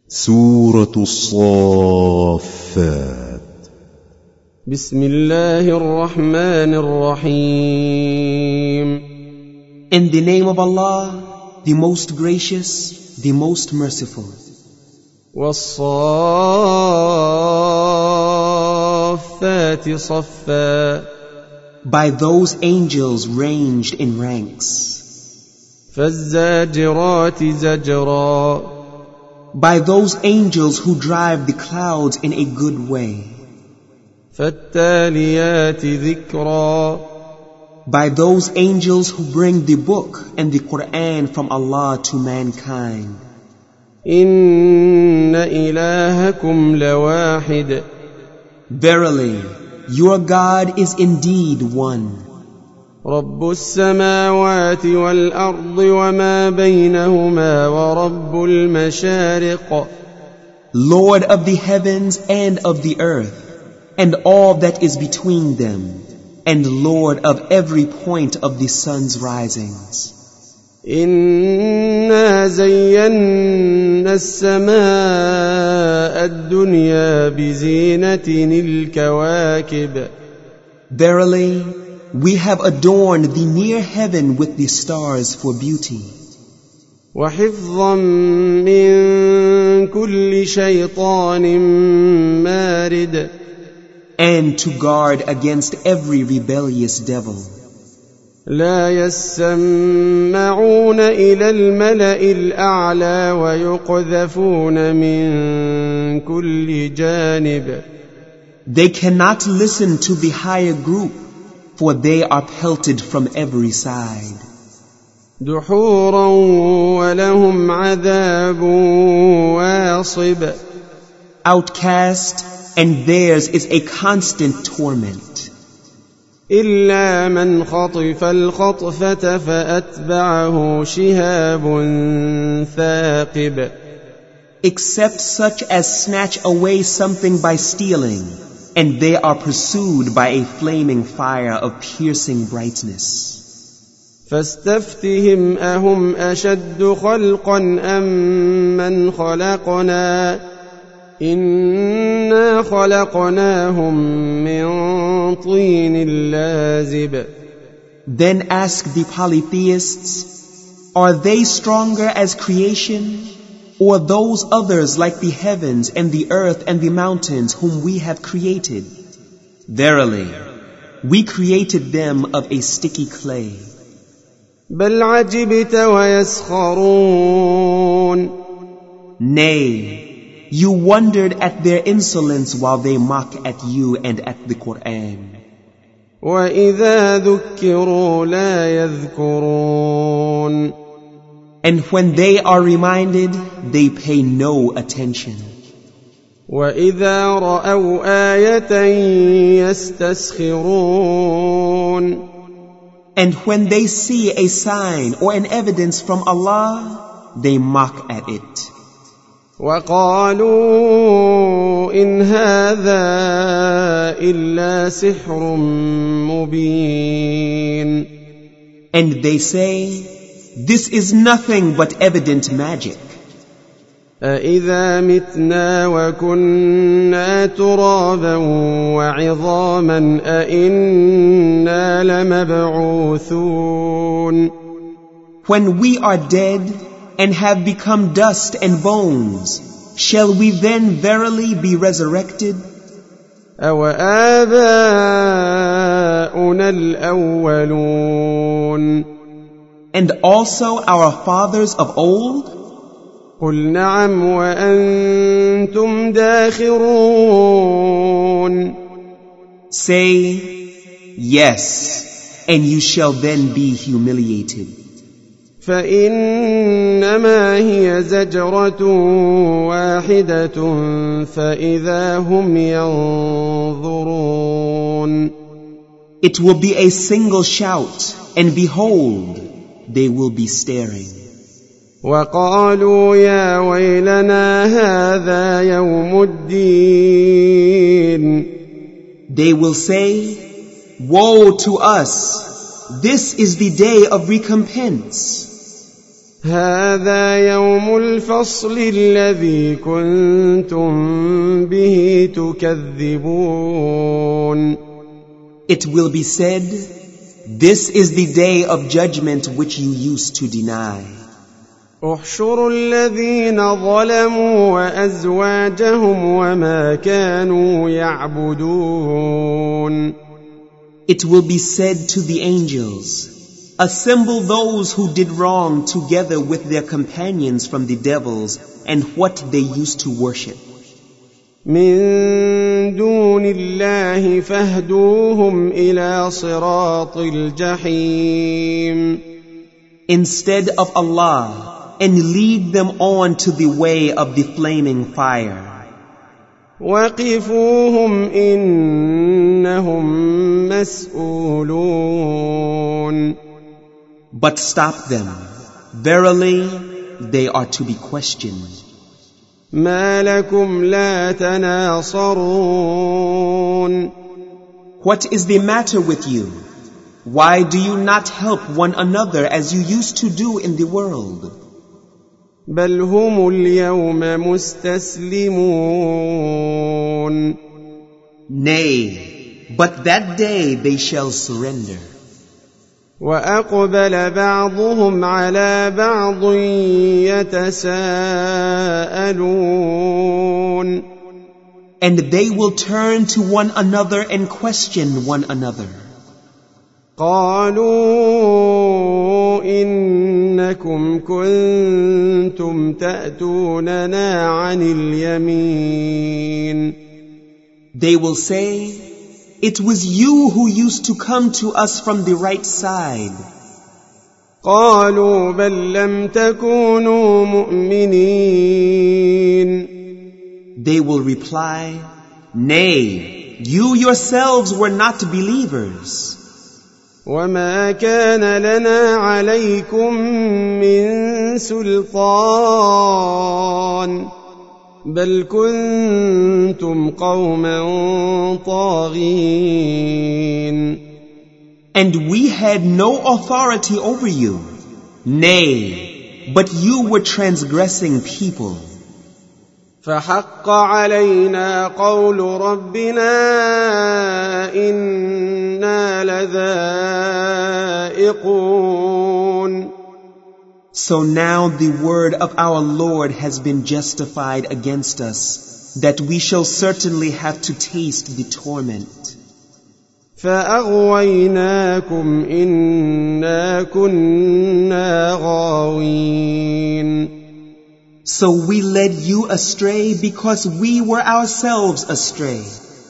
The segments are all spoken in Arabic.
سورة الصافات. بسم الله الرحمن الرحيم. In the name of Allah, the most gracious, the most merciful. والصافات صفا. By those angels ranged in ranks. فالزاجرات زجرا. By those angels who drive the clouds in a good way. فالتاليات ذكرا. By those angels who bring the book and the Quran from Allah to mankind. إن إلهكم لواحد. Verily, your God is indeed one. رب السماوات والأرض وما بينهما ورب المشارق. Lord of the heavens and of the earth, and all that is between them, and Lord of every point of the sun's risings. إنا زينا السماء الدنيا بزينة الكواكب. Verily, we have adorned the near heaven with the stars for beauty. وحفظا من كل شيطان مارد. And to guard against every rebellious devil. لا يسمعون إلى الملأ الأعلى ويقذفون من كل جانب. They cannot listen to the higher group, for they are pelted from every side. دحورا ولهم عذاب واصب. Outcast, and theirs is a constant torment. إلا من خطف الخطفة فأتبعه شهاب ثاقب. Except such as snatch away something by stealing, and they are pursued by a flaming fire of piercing brightness. فاستفتهم أهم أشد خلقا أم من خلقنا إنا خلقناهم من طين لازب. Then ask the polytheists, are they stronger as creation, or those others like the heavens and the earth and the mountains whom we have created? Verily, we created them of a sticky clay. بل عجبت ويسخرون. Nay, you wondered at their insolence while they mock at you and at the Quran. وإذا ذكروا لا يذكرون. And when they are reminded, they pay no attention. وإذا رأوا آية يستسخرون. And when they see a sign or an evidence from Allah, they mock at it. وقالوا إن هذا إلا سحر مبين. And they say, this is nothing but evident magic. أإذا متنا وكنا ترابا وعظاما أإنا لمبعوثون. When we are dead and have become dust and bones, shall we then verily be resurrected? أَوَآبَاؤُنَا الْأَوَّلُونَ. And also our fathers of old? قُلْ نَعَمْ وَأَنْتُمْ دَاخِرُونَ. Say, yes, and you shall then be humiliated. فإنما هي زجرة واحدة فإذا هم ينظرون. It will be a single shout, and behold, they will be staring. وقالوا يا ويلنا هذا يوم الدين. They will say, woe to us, this is the day of recompense. هذا يوم الفصل الذي كنتم به تكذبون. It will be said, this is the day of judgment which you used to deny. احشروا الذين ظلموا وأزواجهم وما كانوا يعبدون. It will be said to the angels, assemble those who did wrong together with their companions from the devils and what they used to worship. من دون الله فاهدوهم إلى صراط الجحيم. Instead of Allah, and lead them on to the way of the flaming fire. وقفوهم إنهم مسؤولون. But stop them. Verily, they are to be questioned. ما لكم لا تناصرون. What is the matter with you? Why do you not help one another as you used to do in the world? بل هم اليوم مستسلمون. Nay, but that day they shall surrender. وأقبل بعضهم على بعض يتساءلون. And they will turn to one another and question one another. قالوا إنكم كنتم تأتوننا عن اليمين. They will say, it was you who used to come to us from the right side. قالوا بل لم تكونوا مؤمنين. They will reply, nay, you yourselves were not believers. وما كان لنا عليكم من سلطان بل كنتم قوما طاغين. And we had no authority over you. Nay, but you were transgressing people. فحق علينا قول ربنا إنا لذائقون. So now the word of our Lord has been justified against us, that we shall certainly have to taste the torment. فأغويناكم إنا كنا غاوين. So we led you astray because we were ourselves astray.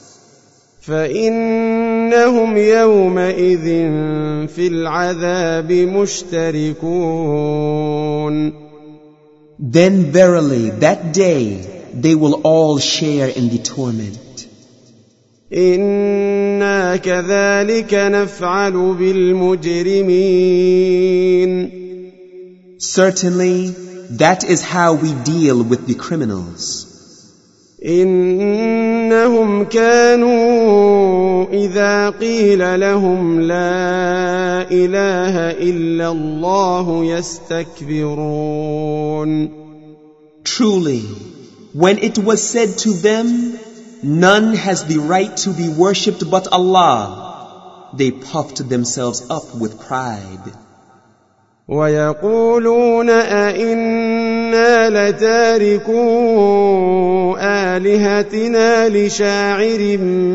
فإنهم يومئذ في العذاب مشتركون. Then verily that day they will all share in the torment. إنا كذلك نفعل بالمجرمين. Certainly, that is how we deal with the criminals. إنهم كانوا إذا قيل لهم لا إله إلا الله يستكبرون. Truly, when it was said to them, none has the right to be worshipped but Allah, they puffed themselves up with pride. ويقولون أئنا لتاركو آلهتنا لشاعر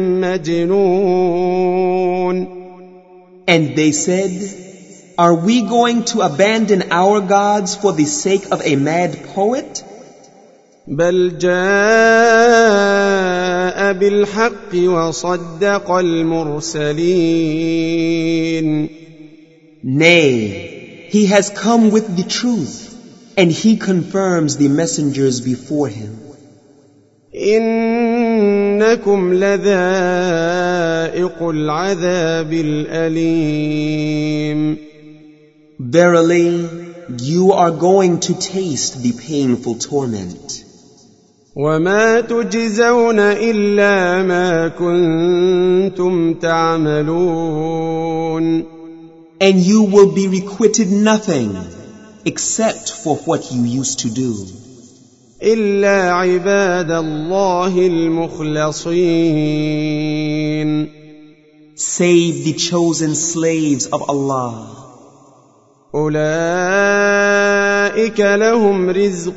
مجنون. And they said, are we going to abandon our gods for the sake of a mad poet? بل جاء بالحق وصدق المرسلين. Nay, he has come with the truth, and he confirms the messengers before him. إنكم لذائق العذاب الأليم. Verily, you are going to taste the painful torment. وما تجزون إلا ما كنتم تعملون. And you will be requited nothing except for what you used to do. إلا عباد الله المخلصين. Save the chosen slaves of Allah. أولئك لهم رزق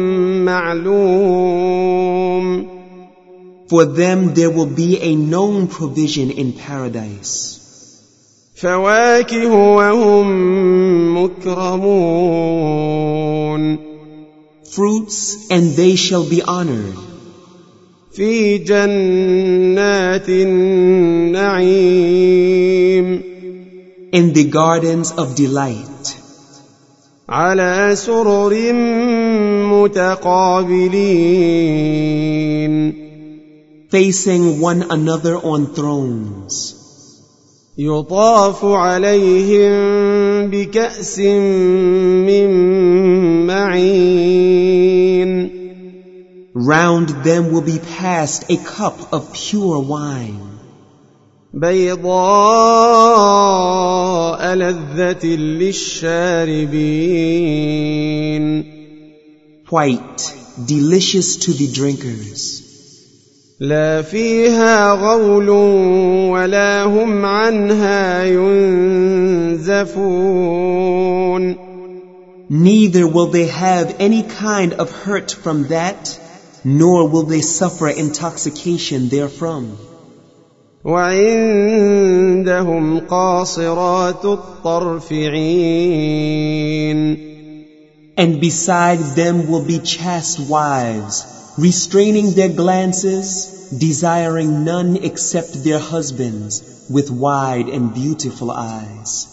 معلوم. For them there will be a known provision in paradise. فواكه وهم مكرمون. Fruits, and they shall be honored. في جنات النعيم. In the gardens of delight. على سرر متقابلين. Facing one another on thrones. يطاف عليهم بكأس من معين. Round them will be passed a cup of pure wine. بيضاء لذة للشاربين. White, delicious to the drinkers. لا فيها غول ولا هم عنها ينزفون. Neither will they have any kind of hurt from that, nor will they suffer intoxication therefrom. وعندهم قاصرات الطرف عين. And beside them will be chaste wives, restraining their glances, desiring none except their husbands, with wide and beautiful eyes.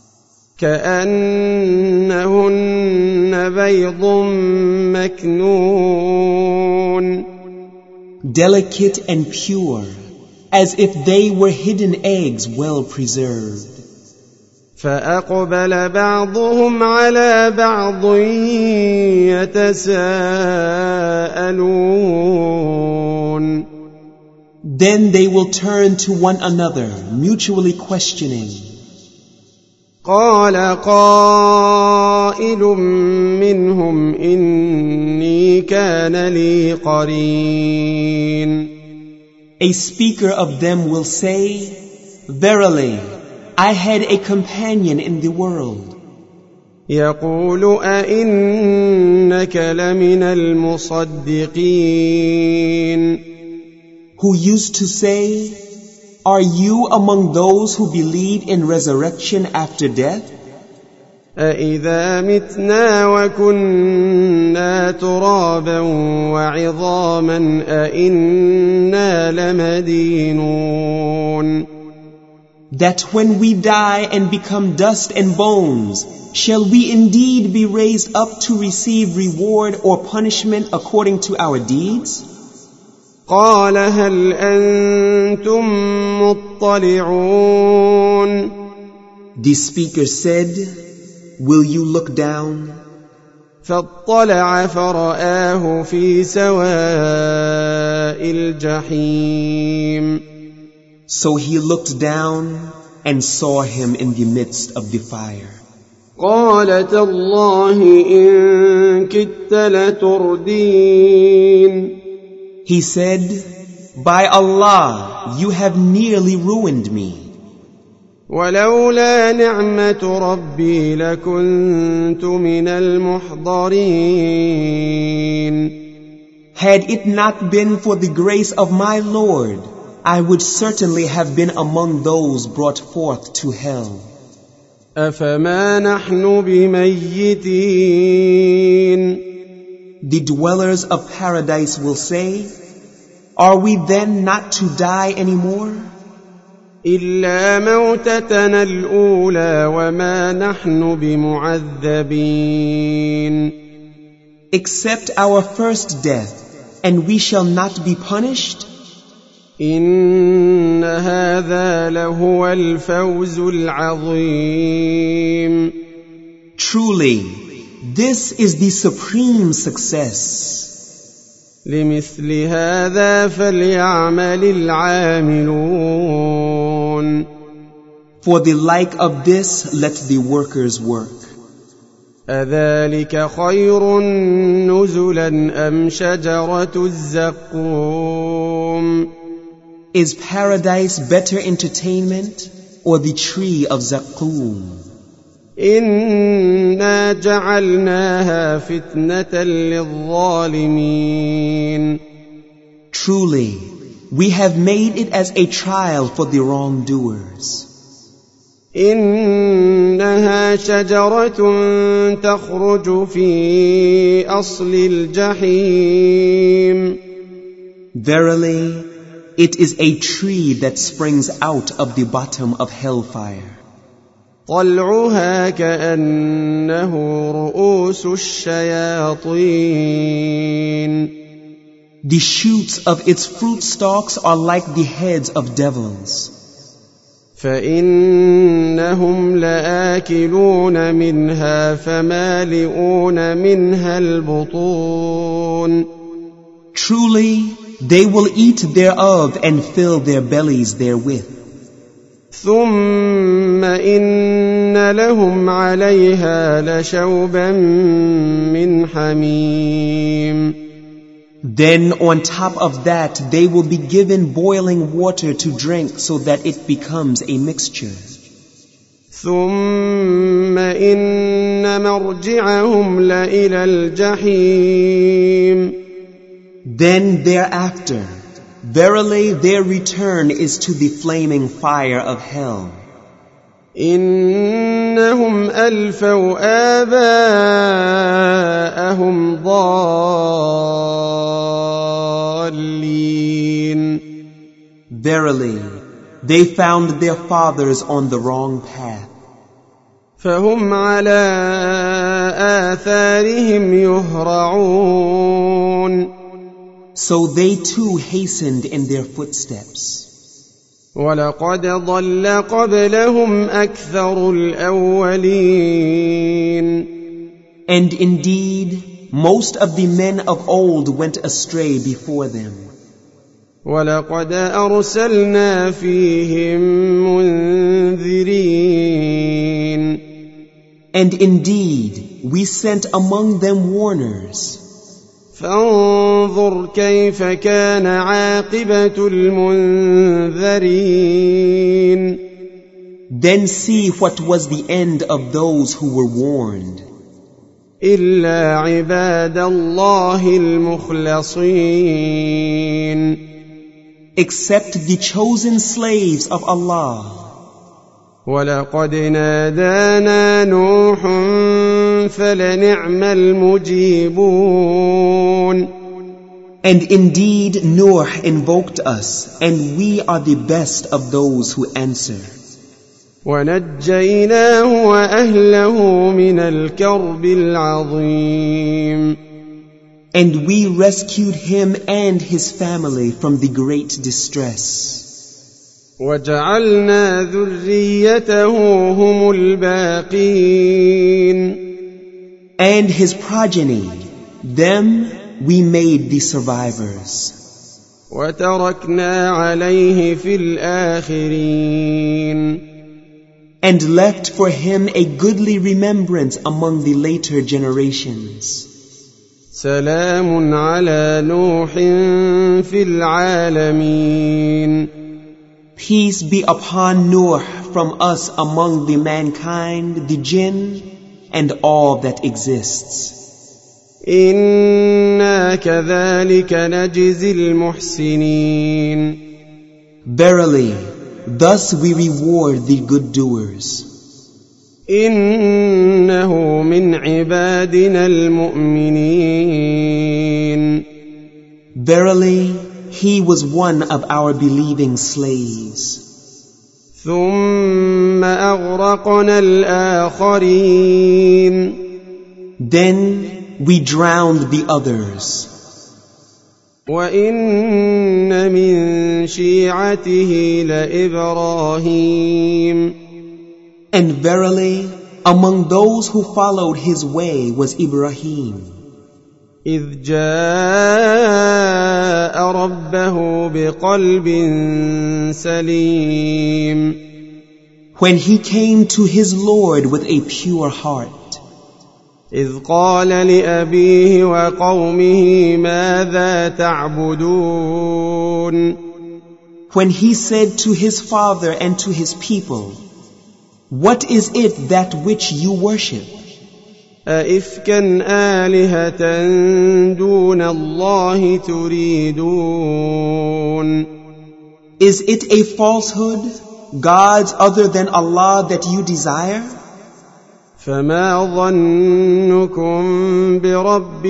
كأنهن بيض مكنون. Delicate and pure, as if they were hidden eggs well preserved. فأقبل بعضهم على بعض يتساءلون. Then they will turn to one another, mutually questioning. قال قائل منهم إني كان لي قرين. A speaker of them will say, Verily, I had a companion in the world. يقول أئنك لمن المصدقين. Who used to say, Are you among those who believe in resurrection after death? أإذا متنا وكنا ترابا وعظاما أإنا لمدينون. That when we die and become dust and bones, shall we indeed be raised up to receive reward or punishment according to our deeds? قال هل أنتم مطلعون. The speaker said, Will you look down? فاطلع فرآه في سواء الجحيم. So he looked down and saw him in the midst of the fire. قال تالله إن كدت لتردين. He said, By Allah, you have nearly ruined me. ولولا نعمة ربي لكنت من المحضرين. Had it not been for the grace of my Lord, I would certainly have been among those brought forth to hell. أفما نحن بميتين. The dwellers of paradise will say, Are we then not to die anymore? إلا موتتنا الأولى وما نحن بمعذبين. Except our first death, and we shall not be punished? إن هذا لهو الفوز العظيم. Truly, this is the supreme success. لمثل هذا فليعمل العاملون. For the like of this, let the workers work. أذلك خير نزلا أم شجرة الزقوم Is paradise better entertainment or the tree of Zaqqum? إنا جعلناها فتنة للظالمين Truly, we have made it as a trial for the wrongdoers. إنها شجرة تخرج في أصل الجحيم Verily, it is a tree that springs out of the bottom of hellfire. طلعها كأنه رؤوس الشياطين The shoots of its fruit stalks are like the heads of devils. فإنهم لآكلون منها فمالئون منها البطون Truly, they will eat thereof and fill their bellies therewith. ثم إن لهم عليها لشوبا من حميم Then on top of that they will be given boiling water to drink so that it becomes a mixture. ثم إن مرجعهم لإلى الجحيم Then thereafter, verily their return is to the flaming fire of hell. إنهم ألفوا آباءهم ضالين Verily, they found their fathers on the wrong path. فهم على آثارهم يهرعون So they too hastened in their footsteps. ولقد ضل قبلهم أكثر الأولين And indeed, most of the men of old went astray before them. ولقد أرسلنا فيهم منذرين And indeed, we sent among them warners. فانظر كيف كان عاقبة المنذرين Then see what was the end of those who were warned. إلا عباد الله المخلصين Except the chosen slaves of Allah. ولقد نادانا نوح فلنعم المجيبون And indeed Noah invoked us, and we are the best of those who answer. ونجيناه وأهله من الكرب العظيم And we rescued him and his family from the great distress. وجعلنا ذريته هم الباقين And his progeny, them we made the survivors. وتركنا عليه في الآخرين And left for him a goodly remembrance among the later generations. سلام على نوح في العالمين Peace be upon Noah from us among the mankind, the jinn, and all that exists. إنا كذلك نجزي المحسنين Verily, thus we reward the good doers. إنه من عبادنا المؤمنين Verily, he was one of our believing slaves. ثم أغرقنا الآخرين Then we drowned the others. وإن من شيعته لإبراهيم And verily, among those who followed his way was Ibrahim. إذ جاء ربه بقلب سليم When he came to his Lord with a pure heart. إذ قال لأبيه وقومه ماذا تعبدون When he said to his father and to his people, what is it that which you worship? أئفكا آلهة دون الله تريدون Is it a falsehood, gods other than Allah that you desire? فما ظنكم برب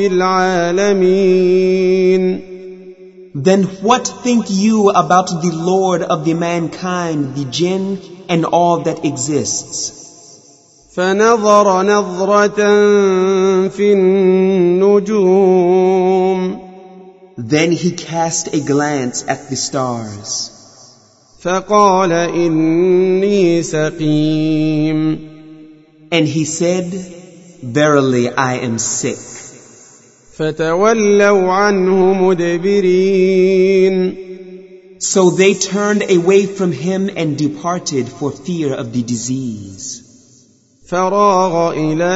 العالمين Then what think you about the Lord of the mankind, the jinn, and all that exists? فنظر نظرة في النجوم Then he cast a glance at the stars. فقال إني سقيم And he said, verily I am sick. فتولوا عنه مدبرين So they turned away from him and departed for fear of the disease. فراغ إلى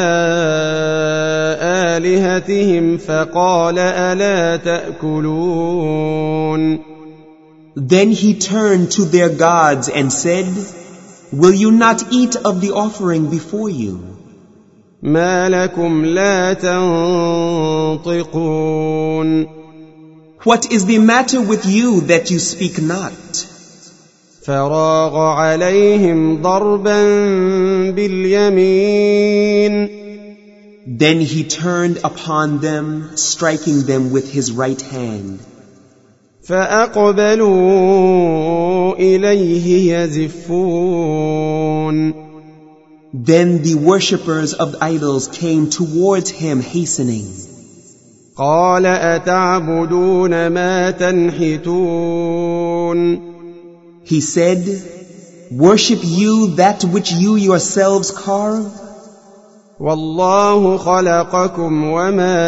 آلهتهم فقال ألا تأكلون Then he turned to their gods and said, will you not eat of the offering before you? ما لكم لا تنطقون What is the matter with you that you speak not? فراغ عليهم ضربا باليمين Then he turned upon them, striking them with his right hand. فأقبلوا إليه يزفون Then the worshippers of idols came towards him hastening. قال أتعبدون ما تنحتون He said, worship you that which you yourselves carve? والله خلقكم وما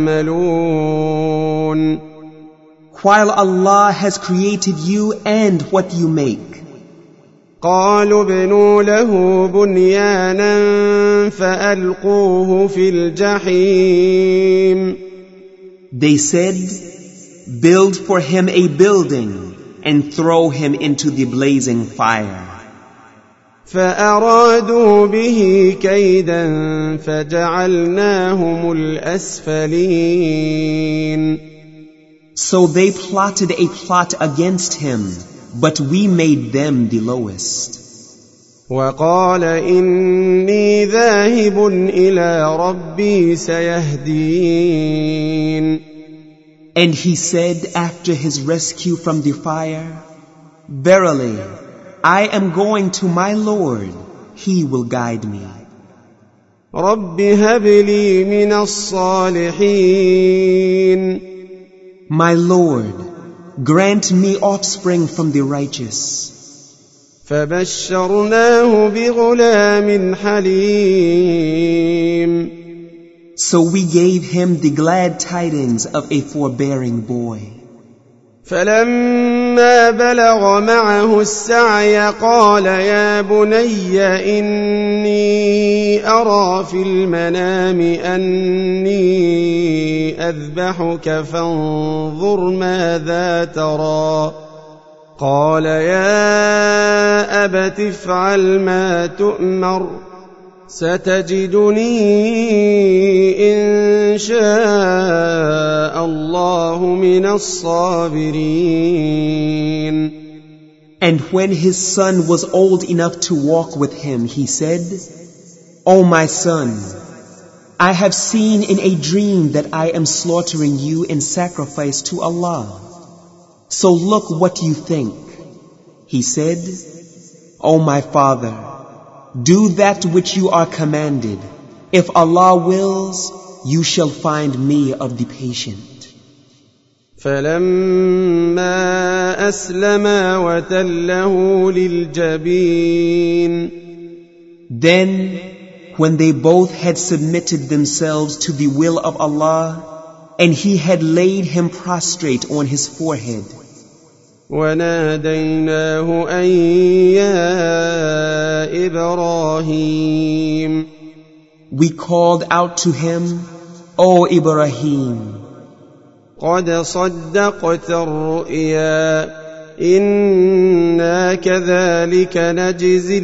تعملون While Allah has created you and what you make. قالوا ابنوا له بنيانا فألقوه في الجحيم They said, build for him a building and throw him into the blazing fire. فأرادوا به كيدا فجعلناهم الأسفلين So they plotted a plot against him, but we made them the lowest. وقال إني ذاهب إلى ربي سيهدين And he said after his rescue from the fire, verily, I am going to my Lord, He will guide me. رب هب لي من الصالحين My Lord, grant me offspring from the righteous. فبشرناه بغلام حليم So we gave him the glad tidings of a forbearing boy. فلما بلغ معه السعي قال يا بني إني أرى في المنام أني أذبحك فانظر ماذا ترى قال يا أبت افعل ما تؤمر ستجدني إن شاء الله من الصابرين. And when his son was old enough to walk with him, he said, O my son, I have seen in a dream that I am slaughtering you in sacrifice to Allah. So look what you think. He said, O my father, do that which you are commanded. If Allah wills, you shall find me of the patient. فلما أسلما وتله للجبين Then, when they both had submitted themselves to the will of Allah, and He had laid him prostrate on his forehead, وناديناه أن يا إبراهيم We called out to him, O Ibrahim, قد صدقت الرؤيا إنا كذلك نجزي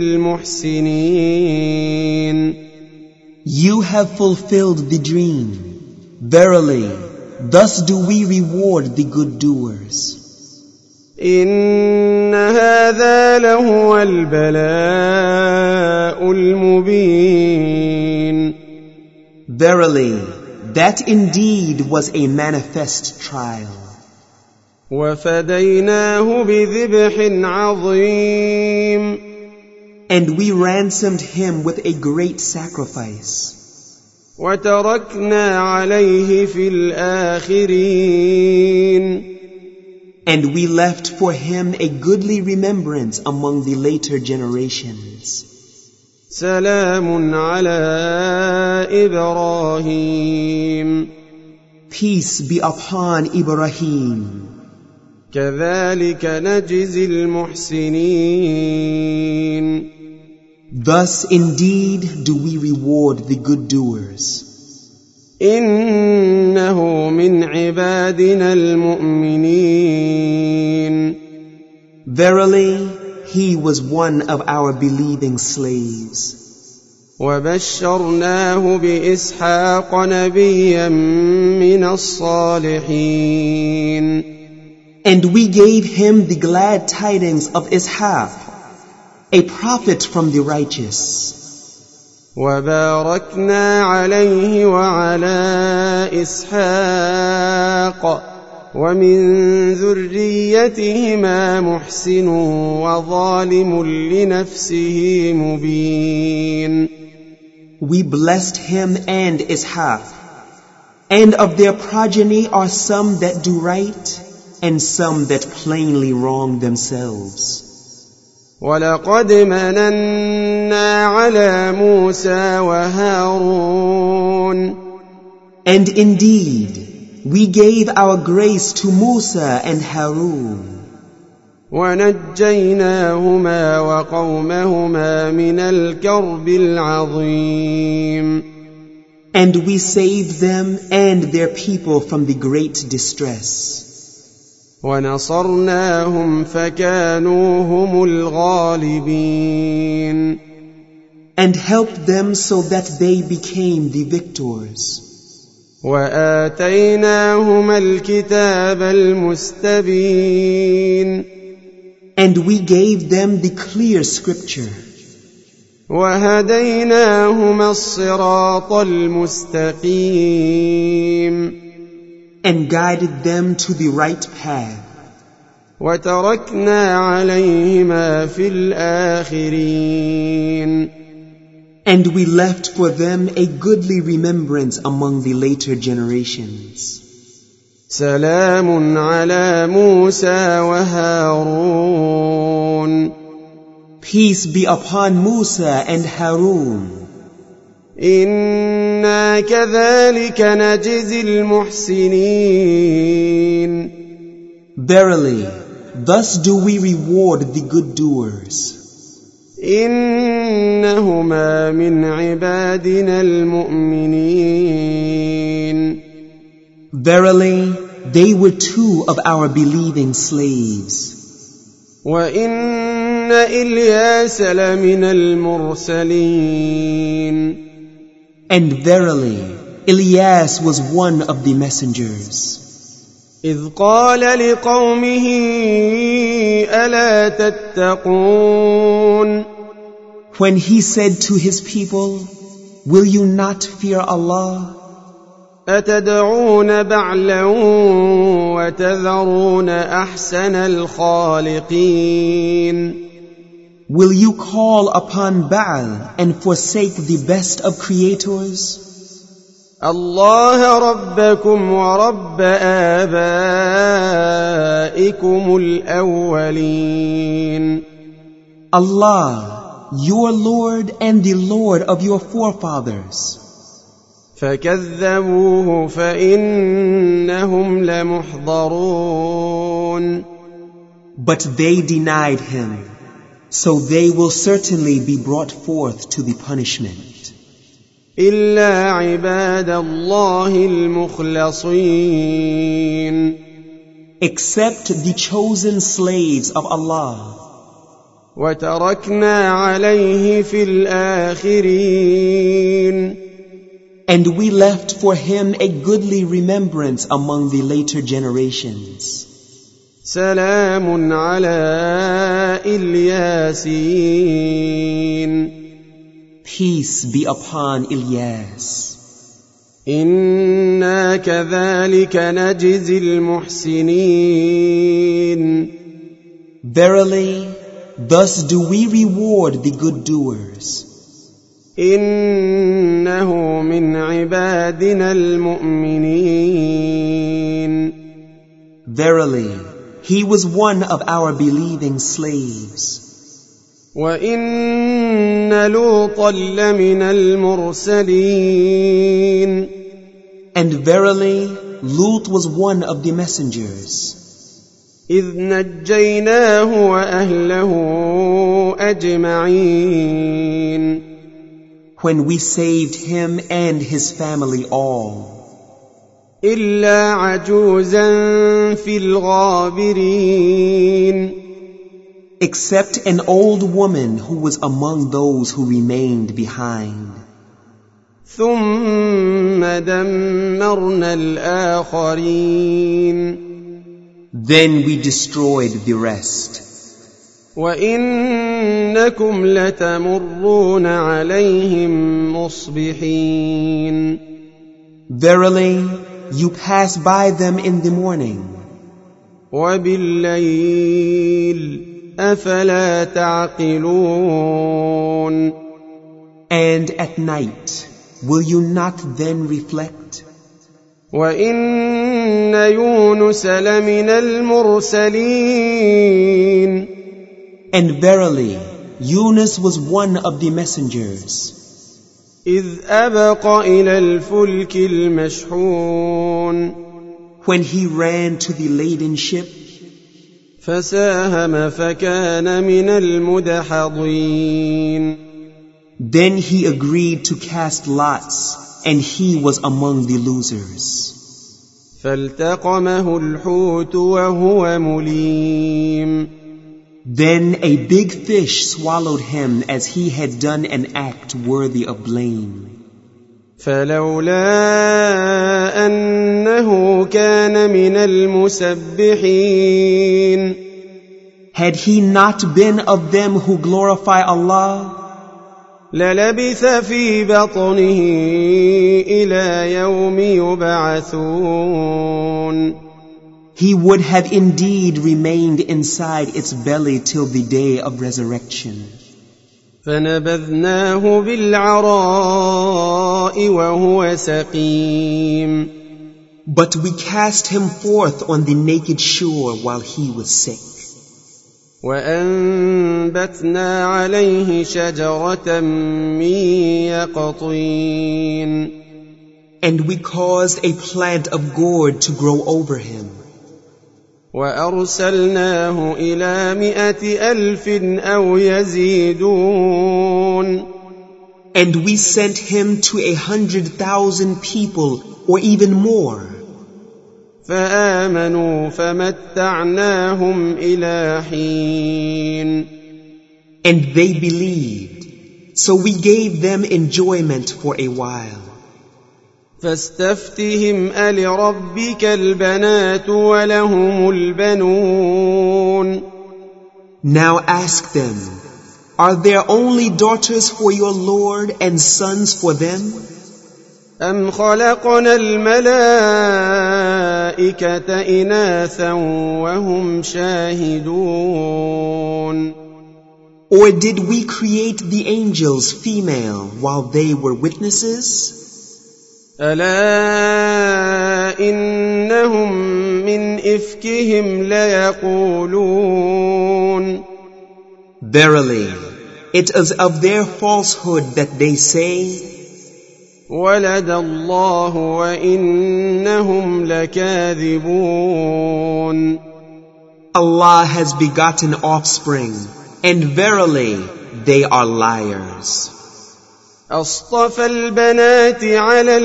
المحسنين. You have fulfilled the dream. Verily, thus do we reward the good doers. إن هذا لهو البلاء المبين. Verily, that indeed was a manifest trial. وفديناه بذبح عظيم. And we ransomed him with a great sacrifice. وتركنا عليه في الآخرين. And we left for him a goodly remembrance among the later generations. سلام على إبراهيم. Peace be upon Ibrahim. كذلك نجزي المحسنين. Thus indeed do we reward the good doers. إنه من عبادنا المؤمنين. Verily, he was one of our believing slaves. وبشرناه بإسحاق نبيا من الصالحين. And we gave him the glad tidings of Ishaq, a prophet from the righteous. وباركنا عليه وعلى إسحاق ومن ذريتهما محسن وظالم لنفسه مبين. We blessed him and Ishaq, and of their progeny are some that do right and some that plainly wrong themselves. ولقد مننا على موسى وهارون. And indeed, we gave our grace to Musa and Harun. ونجيناهما وقومهما من الكرب العظيم. And we saved them and their people from the great distress. ونصرناهم فكانوا هم الغالبين. And helped them so that they became the victors. وآتيناهما الكتاب المستبين. And we gave them the clear scripture. وهديناهما الصراط المستقيم. And guided them to the right path. وتركنا عليهما في الآخرين. And we left for them a goodly remembrance among the later generations. سلام على موسى وهارون. Peace be upon Musa and Harun. إنا كذلك نجزي المحسنين. Verily, thus do we reward the good doers. إنهما من عبادنا المؤمنين. Verily, they were two of our believing slaves. وإن إلياس لمن المرسلين. And verily, Elias was one of the messengers. إذ قال لقومه ألا تتقون. When he said to his people, will you not fear Allah? أتدعون بعلا وتذرون أحسن الخالقين. Will you call upon Baal and forsake the best of creators? الله ربكم ورب آبائكم الأولين. Allah, your Lord and the Lord of your forefathers. فكذبوه فإنهم لمحضرون. But they denied him, so they will certainly be brought forth to the punishment. إلا عباد الله المخلصين except the chosen slaves of Allah. وتركنا عليه في الآخرين And we left for him a goodly remembrance among the later generations. سلام على الياسين Peace be upon Ilyas. إنا كذلك نجزي المحسنين Verily, thus do we reward the good doers. إنه من عبادنا المؤمنين Verily, he was one of our believing slaves. وإن لوطا لمن المرسلين And verily, Lut was one of the messengers. إذ نجيناه وأهله أجمعين When we saved him and his family all, إلا عجوزا في الغابرين except an old woman who was among those who remained behind. ثم دمرنا الآخرين Then we destroyed the rest. وإنكم لتمرون عليهم مصبحين Verily, you pass by them in the morning. وبالليل أفلا تعقلون And at night, will you not then reflect? وإن يونس لمن المرسلين And verily, Yunus was one of the messengers. إذ أبق إلى الفلك المشحون When he ran to the laden ship, فساهم فكان من المدحضين then he agreed to cast lots, and he was among the losers. فالتقمه الحوت وهو مليم Then a big fish swallowed him as he had done an act worthy of blame. فلولا أنه كان من المسبحين Had he not been of them who glorify Allah, للبث في بطنه إلى يوم يبعثون he would have indeed remained inside its belly till the day of resurrection. فنبذناه بالعراء وهو سقيم But we cast him forth on the naked shore while he was sick. وأنبتنا عليه شجرة من يقطين And we caused a plant of gourd to grow over him. وأرسلناه إلى 100,000 أو يزيدون And we sent him to 100,000 people or even more. فآمنوا فمتعناهم إلى حين And they believed, so we gave them enjoyment for a while. فاستفتهم ألربك البنات ولهم البنون Now ask them, are there only daughters for your Lord and sons for them? أم خلقنا الملائكة إناثا وهم شاهدون Or did we create the angels female while they were witnesses? ألا إنهم من إفكهم ليقولون Verily, it is of their falsehood that they say, ولد الله وإنهم لكاذبون Allah has begotten offspring, and verily they are liars. أصطفى البنات على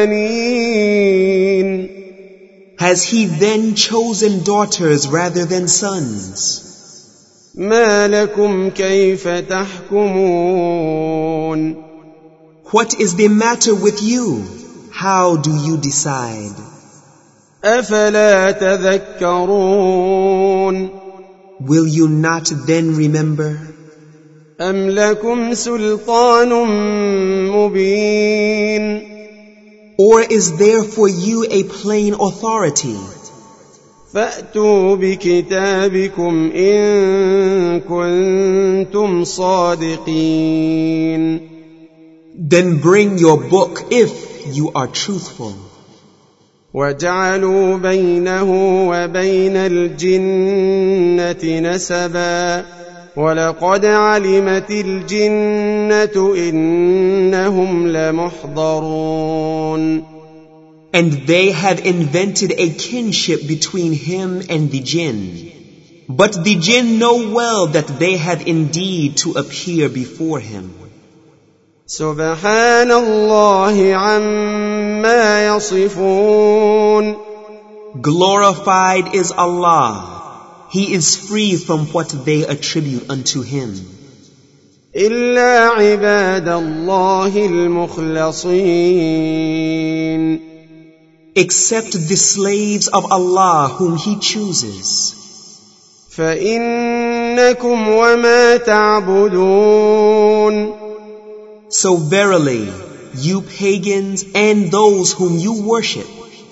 البنين Has he then chosen daughters rather than sons? ما لكم كيف تحكمون What is the matter with you? How do you decide? أفلا تذكرون Will you not then remember? أم لكم سلطان مبين Or is there for you a plain authority? فأتوا بكتابكم إن كنتم صادقين Then bring your book if you are truthful. وجعلوا بينه وبين الجنة نسبا ولقد علمت الجنة إنهم لمحضرون And they have invented a kinship between him and the jinn. But the jinn know well that they have indeed to appear before him. سبحان الله عما يصفون Glorified is Allah. He is free from what they attribute unto him. إلا عباد الله المخلصين Except the slaves of Allah whom he chooses. فإنكم وما تعبدون So verily, you pagans and those whom you worship,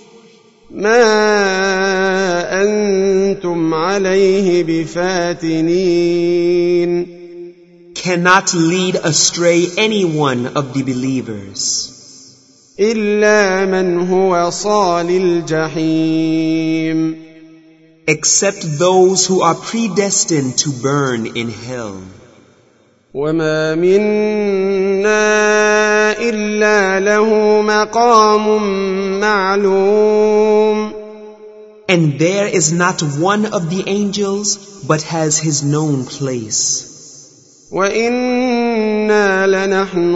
ما أنتم عليه بفاتنين cannot lead astray anyone of the believers, إلا من هو صال الجحيم except those who are predestined to burn in hell. وما منا إلا له مقام معلوم And there is not one of the angels but has his known place. وإنا لنحن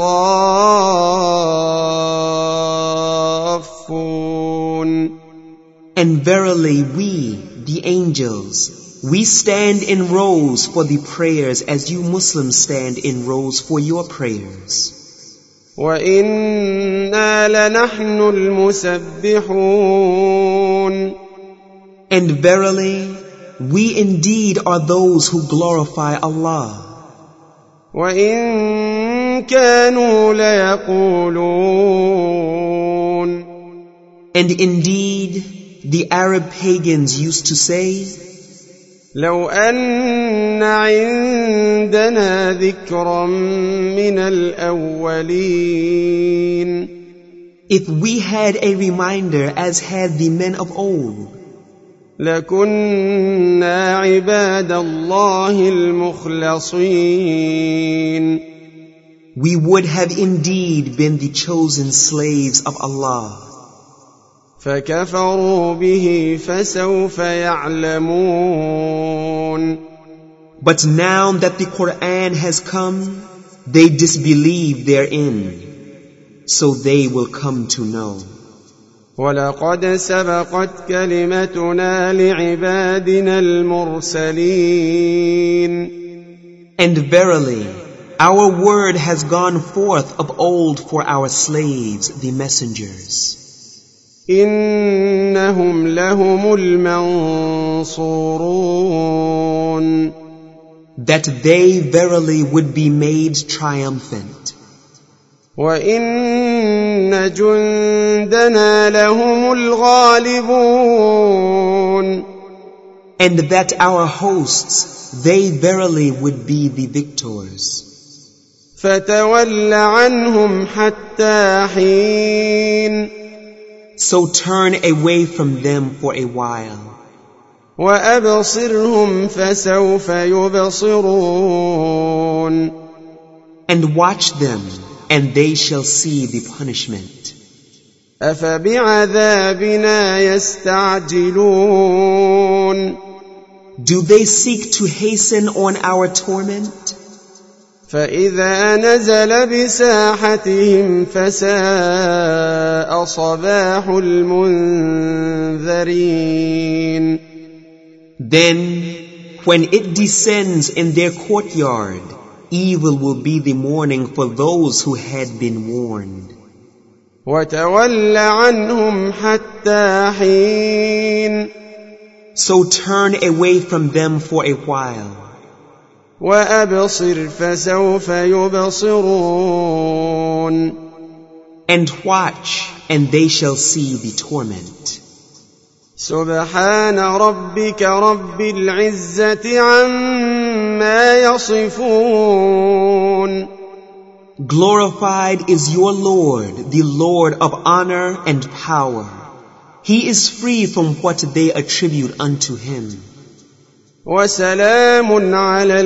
الصافون And verily we, the angels, we stand in rows for the prayers as you Muslims stand in rows for your prayers. وإنا لنحن المسبحون And verily, we indeed are those who glorify Allah. وإن كانوا ليقولون And indeed, the Arab pagans used to say, لو أن عندنا ذكرا من الأولين if we had a reminder as had the men of old, لكنا عباد الله المخلصين we would have indeed been the chosen slaves of Allah. فكفروا به فسوف يعلمون But now that the Quran has come, they disbelieve therein, so they will come to know. ولقد سبقت كلمتنا لعبادنا المرسلين And verily, our word has gone forth of old for our slaves, the messengers. إنهم لهم المنصورون That they verily would be made triumphant. وإن جندنا لهم الغالبون And that our hosts, they verily would be the victors. فتول عنهم حتى حين So turn away from them for a while. وأبصرهم فسوف يبصرون And watch them, and they shall see the punishment. أفبعذابنا يستعجلون Do they seek to hasten on our torment? فإذا نزل بساحتهم فساء صباح المنذرين. Then, when it descends in their courtyard, evil will be the morning for those who had been warned. وتول عنهم حتى حين. So turn away from them for a while. وأبصر فسوف يبصرون. And watch, and they shall see the torment. سبحان ربك رب العزة عما يصفون. Glorified is your Lord, the Lord of honor and power. He is free from what they attribute unto him. وسلام على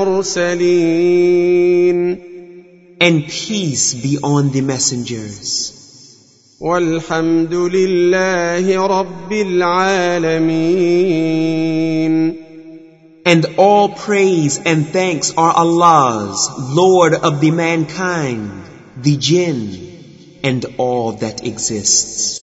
المرسلين. And peace be on the messengers. والحمد لله رب العالمين. And all praise and thanks are Allah's, Lord of the mankind, the jinn, and all that exists.